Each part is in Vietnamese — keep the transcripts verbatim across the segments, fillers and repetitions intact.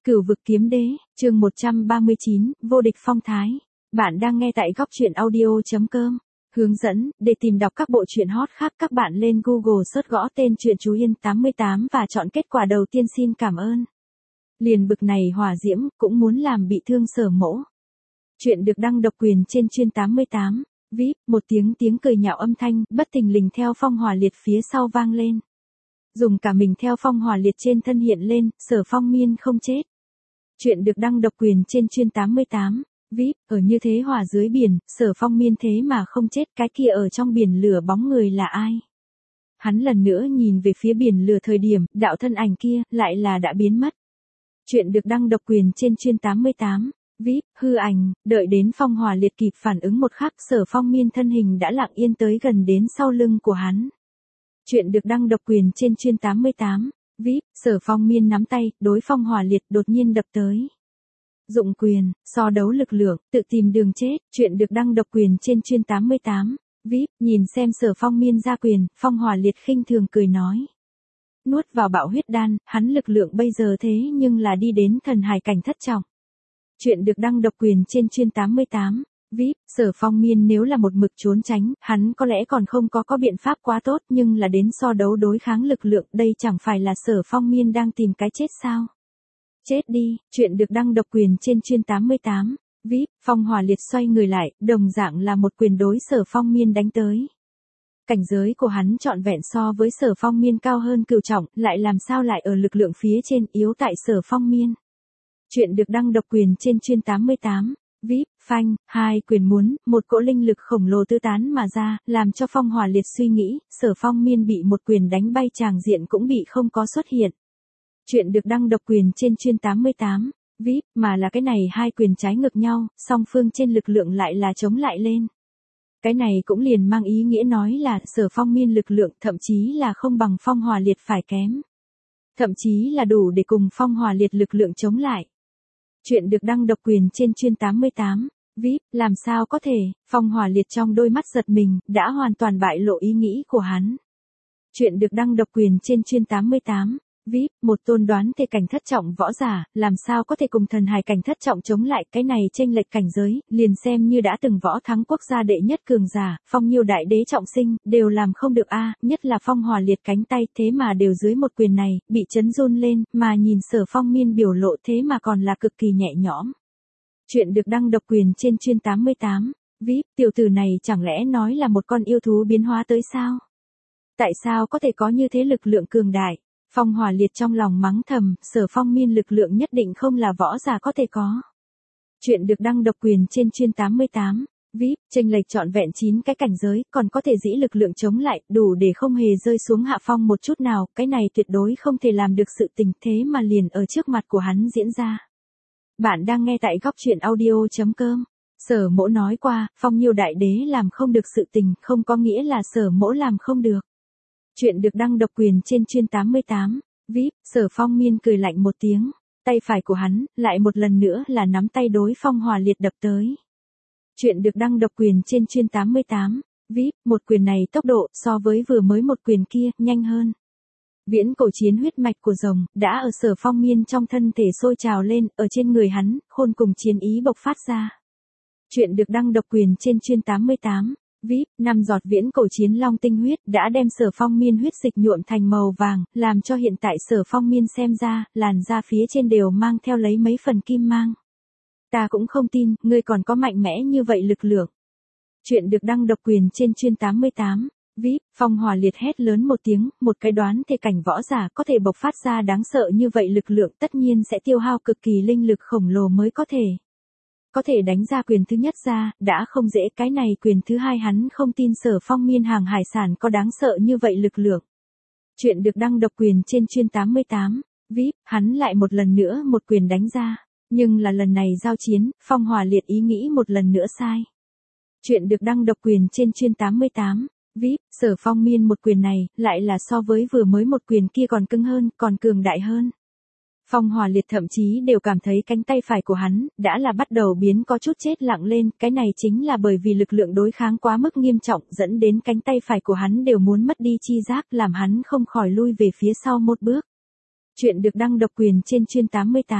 Cửu vực kiếm đế, chương một trăm ba mươi chín, vô địch phong thái. Bạn đang nghe tại góc truyện audio chấm com. Hướng dẫn, để tìm đọc các bộ truyện hot khác các bạn lên Google search gõ tên truyện Chú Yên tám mươi tám và chọn kết quả đầu tiên xin cảm ơn. Liền bực này hỏa diễm, cũng muốn làm bị thương Sở Mỗ. Chuyện được đăng độc quyền trên chuyên tám mươi tám. vê i pê, một tiếng tiếng cười nhạo âm thanh, bất thình lình theo phong hỏa liệt phía sau vang lên. Dùng cả mình theo phong hỏa liệt trên thân hiện lên, Sở Phong Miên không chết. Chuyện được đăng độc quyền trên chuyên tám mươi tám. vê i pê, ở như thế hỏa dưới biển, Sở Phong Miên thế mà không chết, cái kia ở trong biển lửa bóng người là ai? Hắn lần nữa nhìn về phía biển lửa thời điểm, đạo thân ảnh kia, lại là đã biến mất. Chuyện được đăng độc quyền trên chuyên tám mươi tám. vê i pê, hư ảnh, đợi đến phong hỏa liệt kịp phản ứng một khắc, Sở Phong Miên thân hình đã lặng yên tới gần đến sau lưng của hắn. Chuyện được đăng độc quyền trên chuyên tám mươi tám. vê i pê, Sở Phong Miên nắm tay, đối phong hỏa liệt đột nhiên đập tới. Dụng quyền, so đấu lực lượng, tự tìm đường chết. Chuyện được đăng độc quyền trên chuyên tám mươi tám. vê i pê, nhìn xem Sở Phong Miên ra quyền, phong hỏa liệt khinh thường cười nói. Nuốt vào bạo huyết đan, hắn lực lượng bây giờ thế nhưng là đi đến thần hải cảnh thất trọng. Chuyện được đăng độc quyền trên chuyên tám mươi tám. vê i pê, Sở Phong Miên nếu là một mực trốn tránh, hắn có lẽ còn không có có biện pháp quá tốt nhưng là đến so đấu đối kháng lực lượng, đây chẳng phải là Sở Phong Miên đang tìm cái chết sao? Chết đi. Chuyện được đăng độc quyền trên chuyên tám mươi tám. vê i pê, phong hỏa liệt xoay người lại, đồng dạng là một quyền đối Sở Phong Miên đánh tới. Cảnh giới của hắn trọn vẹn so với Sở Phong Miên cao hơn cửu trọng, lại làm sao lại ở lực lượng phía trên yếu tại Sở Phong Miên. Chuyện được đăng độc quyền trên chuyên tám mươi tám. vê i pê, phanh, hai quyền muốn, một cỗ linh lực khổng lồ tứ tán mà ra, làm cho phong hỏa liệt suy nghĩ, Sở Phong Miên bị một quyền đánh bay tràng diện cũng bị không có xuất hiện. Chuyện được đăng độc quyền trên chuyên tám mươi tám. vê i pê, mà là cái này hai quyền trái ngược nhau, song phương trên lực lượng lại là chống lại lên. Cái này cũng liền mang ý nghĩa nói là Sở Phong Miên lực lượng thậm chí là không bằng phong hỏa liệt phải kém. Thậm chí là đủ để cùng phong hỏa liệt lực lượng chống lại. Chuyện được đăng độc quyền trên chuyên tám mươi tám. vê i pê, làm sao có thể, phong hỏa liệt trong đôi mắt giật mình, đã hoàn toàn bại lộ ý nghĩ của hắn. Chuyện được đăng độc quyền trên chuyên tám mươi tám. vê i pê, một tôn đoán thể cảnh thất trọng võ giả, làm sao có thể cùng thần hài cảnh thất trọng chống lại, cái này chênh lệch cảnh giới, liền xem như đã từng võ thắng quốc gia đệ nhất cường giả, phong nhiêu đại đế trọng sinh, đều làm không được a, nhất là phong hỏa liệt cánh tay, thế mà đều dưới một quyền này, bị chấn run lên, mà nhìn Sở Phong Miên biểu lộ thế mà còn là cực kỳ nhẹ nhõm. Chuyện được đăng độc quyền trên chuyên tám mươi tám. vê i pê, tiểu tử này chẳng lẽ nói là một con yêu thú biến hóa tới sao? Tại sao có thể có như thế lực lượng cường đại? Phong hỏa liệt trong lòng mắng thầm, Sở Phong Miên lực lượng nhất định không là võ giả có thể có. Chuyện được đăng độc quyền trên chuyên tám mươi tám. vê i pê, chênh lệch trọn vẹn chín cái cảnh giới, còn có thể dĩ lực lượng chống lại, đủ để không hề rơi xuống hạ phong một chút nào, cái này tuyệt đối không thể làm được sự tình, thế mà liền ở trước mặt của hắn diễn ra. Bạn đang nghe tại góc truyện audio chấm com. Sở Mỗ nói qua, phong nhiêu đại đế làm không được sự tình, không có nghĩa là Sở Mỗ làm không được. Chuyện được đăng độc quyền trên chuyên tám mươi tám. vê i pê, Sở Phong Miên cười lạnh một tiếng, tay phải của hắn, lại một lần nữa là nắm tay đối phong hỏa liệt đập tới. Chuyện được đăng độc quyền trên chuyên tám mươi tám. vê i pê, một quyền này tốc độ so với vừa mới một quyền kia, nhanh hơn. Viễn cổ chiến huyết mạch của rồng, đã ở Sở Phong Miên trong thân thể sôi trào lên, ở trên người hắn, khôn cùng chiến ý bộc phát ra. Chuyện được đăng độc quyền trên chuyên tám mươi tám. vê i pê, năm giọt viễn cổ chiến long tinh huyết đã đem Sở Phong Miên huyết dịch nhuộm thành màu vàng, làm cho hiện tại Sở Phong Miên xem ra, làn da phía trên đều mang theo lấy mấy phần kim mang. Ta cũng không tin, ngươi còn có mạnh mẽ như vậy lực lượng. Chuyện được đăng độc quyền trên chuyên tám mươi tám. vê i pê, phong hỏa liệt hét lớn một tiếng, một cái đoán thể cảnh võ giả có thể bộc phát ra đáng sợ như vậy lực lượng tất nhiên sẽ tiêu hao cực kỳ linh lực khổng lồ mới có thể. Có thể đánh ra quyền thứ nhất ra, đã không dễ, cái này quyền thứ hai hắn không tin Sở Phong Miên hàng hải sản có đáng sợ như vậy lực lượng. Chuyện được đăng độc quyền trên chuyên tám mươi tám. vê i pê, hắn lại một lần nữa một quyền đánh ra. Nhưng là lần này giao chiến, phong hỏa liệt ý nghĩ một lần nữa sai. Chuyện được đăng độc quyền trên chuyên tám mươi tám. vê i pê, Sở Phong Miên một quyền này, lại là so với vừa mới một quyền kia còn cứng hơn, còn cường đại hơn. Phong hỏa liệt thậm chí đều cảm thấy cánh tay phải của hắn, đã là bắt đầu biến có chút chết lặng lên, cái này chính là bởi vì lực lượng đối kháng quá mức nghiêm trọng, dẫn đến cánh tay phải của hắn đều muốn mất đi chi giác, làm hắn không khỏi lui về phía sau một bước. Chuyện được đăng độc quyền trên chuyên tám mươi tám.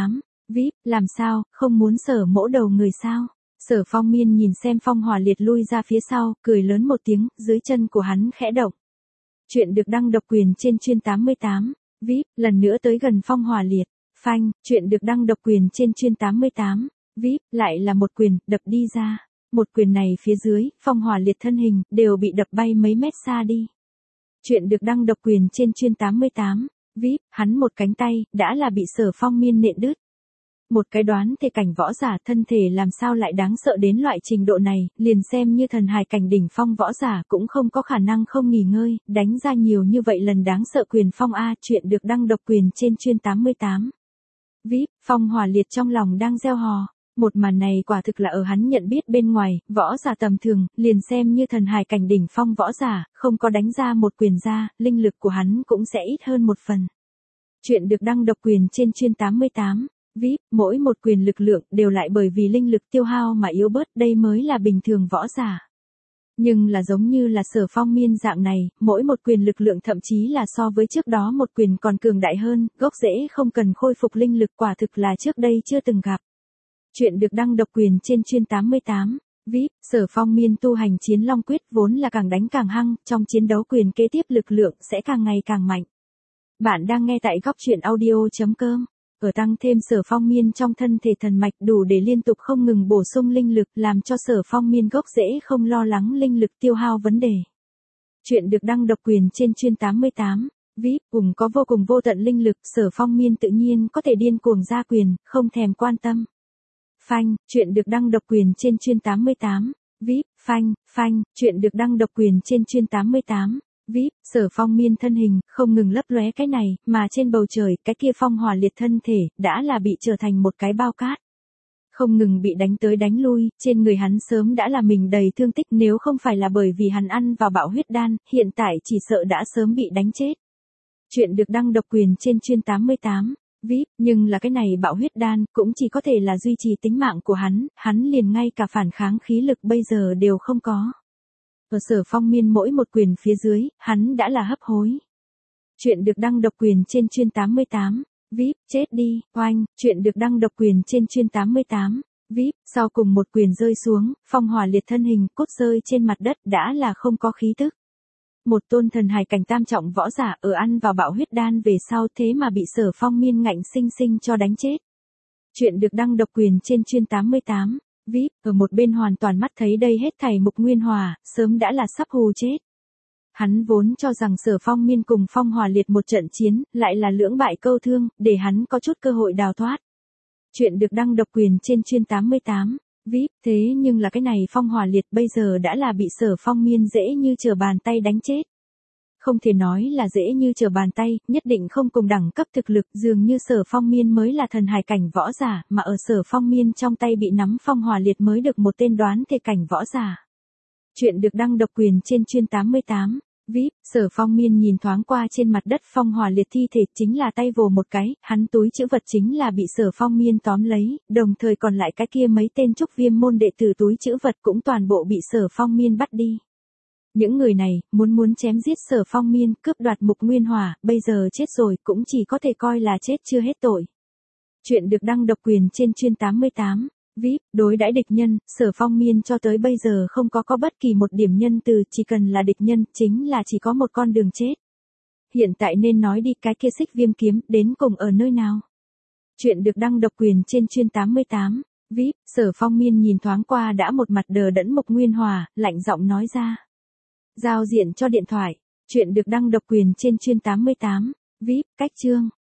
vê i pê, làm sao, không muốn Sở Mỗ đầu người sao? Sở Phong Miên nhìn xem Phong Hòa Liệt lui ra phía sau, cười lớn một tiếng, dưới chân của hắn khẽ động. Chuyện được đăng độc quyền trên chuyên tám mươi tám, vê i pê, lần nữa tới gần Phong Hòa Liệt. Phanh, chuyện được đăng độc quyền trên chuyên tám mươi tám, vê i pê, lại là một quyền, đập đi ra. Một quyền này phía dưới, Phong Hòa Liệt thân hình, đều bị đập bay mấy mét xa đi. Chuyện được đăng độc quyền trên chuyên tám mươi tám, vê i pê, hắn một cánh tay, đã là bị Sở Phong Miên nện đứt. Một cái đoán thể cảnh võ giả thân thể làm sao lại đáng sợ đến loại trình độ này, liền xem như thần hài cảnh đỉnh phong võ giả cũng không có khả năng không nghỉ ngơi, đánh ra nhiều như vậy lần đáng sợ quyền phong A. Chuyện được đăng độc quyền trên chuyên tám mươi tám. vê i pê, Phong Hòa Liệt trong lòng đang gieo hò. Một màn này quả thực là ở hắn nhận biết bên ngoài, võ giả tầm thường, liền xem như thần hài cảnh đỉnh phong võ giả, không có đánh ra một quyền ra, linh lực của hắn cũng sẽ ít hơn một phần. Chuyện được đăng độc quyền trên chuyên tám mươi tám. vê i pê, mỗi một quyền lực lượng đều lại bởi vì linh lực tiêu hao mà yếu bớt, đây mới là bình thường võ giả. Nhưng là giống như là Sở Phong Miên dạng này, mỗi một quyền lực lượng thậm chí là so với trước đó một quyền còn cường đại hơn, gốc rễ không cần khôi phục linh lực quả thực là trước đây chưa từng gặp. Chuyện được đăng độc quyền trên chuyên tám mươi tám, vê i pê, Sở Phong Miên tu hành Chiến Long Quyết vốn là càng đánh càng hăng, trong chiến đấu quyền kế tiếp lực lượng sẽ càng ngày càng mạnh. Bạn đang nghe tại góc truyện audio chấm com. Ở tăng thêm Sở Phong Miên trong thân thể thần mạch đủ để liên tục không ngừng bổ sung linh lực, làm cho Sở Phong Miên gốc rễ không lo lắng linh lực tiêu hao vấn đề. Chuyện được đăng độc quyền trên chuyên tám mươi tám, vê i pê, cùng có vô cùng vô tận linh lực, Sở Phong Miên tự nhiên có thể điên cuồng ra quyền, không thèm quan tâm. Phanh, chuyện được đăng độc quyền trên chuyên tám mươi tám, vê i pê, phanh, phanh, chuyện được đăng độc quyền trên chuyên tám mươi tám. vê i pê, Sở Phong Miên thân hình, không ngừng lấp lóe cái này, mà trên bầu trời, cái kia Phong Hòa Liệt thân thể, đã là bị trở thành một cái bao cát. Không ngừng bị đánh tới đánh lui, trên người hắn sớm đã là mình đầy thương tích, nếu không phải là bởi vì hắn ăn vào bạo huyết đan, hiện tại chỉ sợ đã sớm bị đánh chết. Chuyện được đăng độc quyền trên chuyên tám mươi tám, vê i pê, nhưng là cái này bạo huyết đan, cũng chỉ có thể là duy trì tính mạng của hắn, hắn liền ngay cả phản kháng khí lực bây giờ đều không có. Ở Sở Phong Miên mỗi một quyền phía dưới, hắn đã là hấp hối. Chuyện được đăng độc quyền trên chuyên tám mươi tám, vê i pê, chết đi, oanh, chuyện được đăng độc quyền trên chuyên tám mươi tám, vê i pê, sau cùng một quyền rơi xuống, Phong Hòa Liệt thân hình, cốt rơi trên mặt đất đã là không có khí tức. Một tôn thần hài cảnh tam trọng võ giả ở ăn vào bạo huyết đan về sau thế mà bị Sở Phong Miên ngạnh sinh sinh cho đánh chết. Chuyện được đăng độc quyền trên chuyên tám mươi tám. vê i pê, ở một bên hoàn toàn mắt thấy đây hết thảy Mục Nguyên Hòa, sớm đã là sắp hù chết. Hắn vốn cho rằng Sở Phong Miên cùng Phong Hòa Liệt một trận chiến, lại là lưỡng bại câu thương, để hắn có chút cơ hội đào thoát. Chuyện được đăng độc quyền trên chuyên tám mươi tám, vê i pê, thế nhưng là cái này Phong Hòa Liệt bây giờ đã là bị Sở Phong Miên dễ như trở bàn tay đánh chết. Không thể nói là dễ như trở bàn tay, nhất định không cùng đẳng cấp thực lực, dường như Sở Phong Miên mới là thần hài cảnh võ giả, mà ở Sở Phong Miên trong tay bị nắm Phong Hòa Liệt mới được một tên đoán thể cảnh võ giả. Chuyện được đăng độc quyền trên chuyên tám mươi tám, vê i pê, Sở Phong Miên nhìn thoáng qua trên mặt đất Phong Hòa Liệt thi thể, chính là tay vồ một cái, hắn túi trữ vật chính là bị Sở Phong Miên tóm lấy, đồng thời còn lại cái kia mấy tên trúc viêm môn đệ tử túi trữ vật cũng toàn bộ bị Sở Phong Miên bắt đi. Những người này, muốn muốn chém giết Sở Phong Miên, cướp đoạt Mục Nguyên Hòa, bây giờ chết rồi, cũng chỉ có thể coi là chết chưa hết tội. Chuyện được đăng độc quyền trên chuyên tám mươi tám, vê i pê, đối đãi địch nhân, Sở Phong Miên cho tới bây giờ không có có bất kỳ một điểm nhân từ, chỉ cần là địch nhân, chính là chỉ có một con đường chết. Hiện tại nên nói đi, cái kia Xích Viêm kiếm, đến cùng ở nơi nào? Chuyện được đăng độc quyền trên chuyên tám mươi tám, vê i pê, Sở Phong Miên nhìn thoáng qua đã một mặt đờ đẫn Mục Nguyên Hòa, lạnh giọng nói ra. Giao diện cho điện thoại. Chuyện được đăng độc quyền trên chuyên tám mươi tám, vê i pê, cách chương.